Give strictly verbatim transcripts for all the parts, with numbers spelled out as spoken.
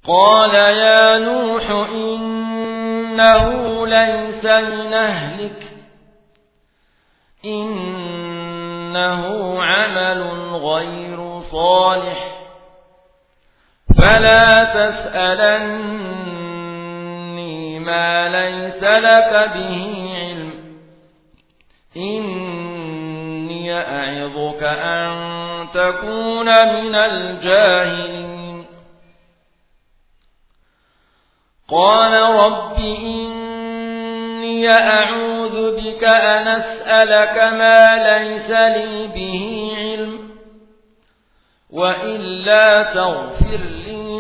قال يا نوح إنه ليس من أهلك إنه عمل غير صالح فلا تسألني ما ليس لك به علم إني أعظك أن تكون من الجاهلين قال رب إني أعوذ بك أن أسألك ما ليس لي به علم وإلا تغفر لي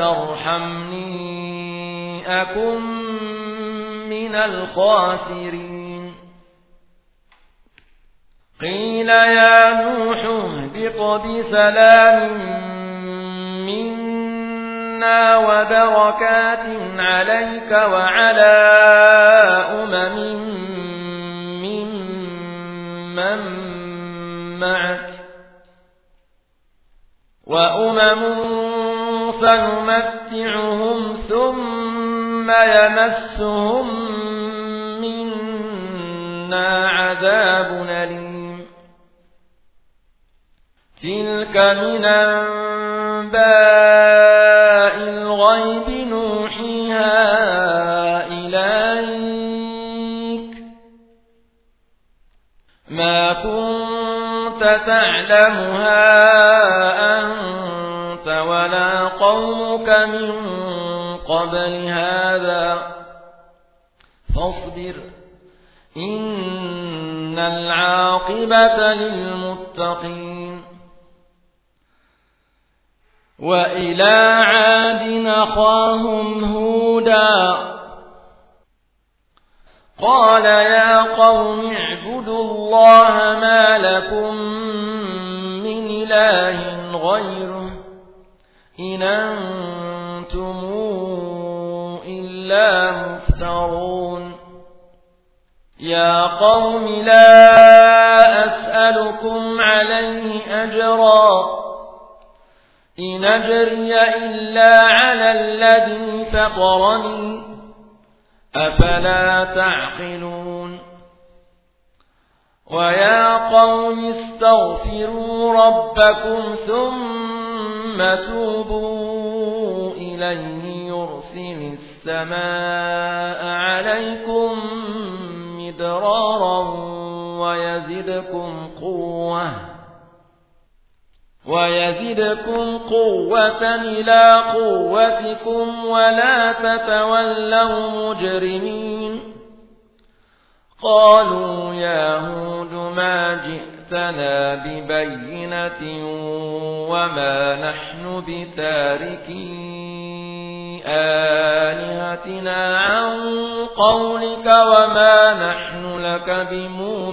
وترحمني أكن من الخاسرين قيل يا نوح اهبط بسلام منا وبركات عليك وعلى أمم ممن معك وأمم سنمتعهم ثم يمسهم منا عذاب أليم تلك من أنباء الغيب نوحيها إليك ما كنت تعلمها أنت ولا قومك من قبل هذا فاصبر إن العاقبة للمتقين وإلى عاد أخاهم هودا قال يا قوم اعبدوا الله ما لكم من إله غيره إن أنتم إلا مفترون يا قوم لا أسألكم عليه أجرا إن أجري إلا على الذي فطرني أفلا تعقلون ويا قوم استغفروا ربكم ثم توبوا إليه يرسل السماء عليكم مدرارا ويزدكم قوة ويزدكم قوة إلى قوتكم ولا تتولوا مجرمين قالوا يا هود ما جئتنا ببينة وما نحن بتاركي آلهتنا عن قولك وما نحن لك بمؤمنين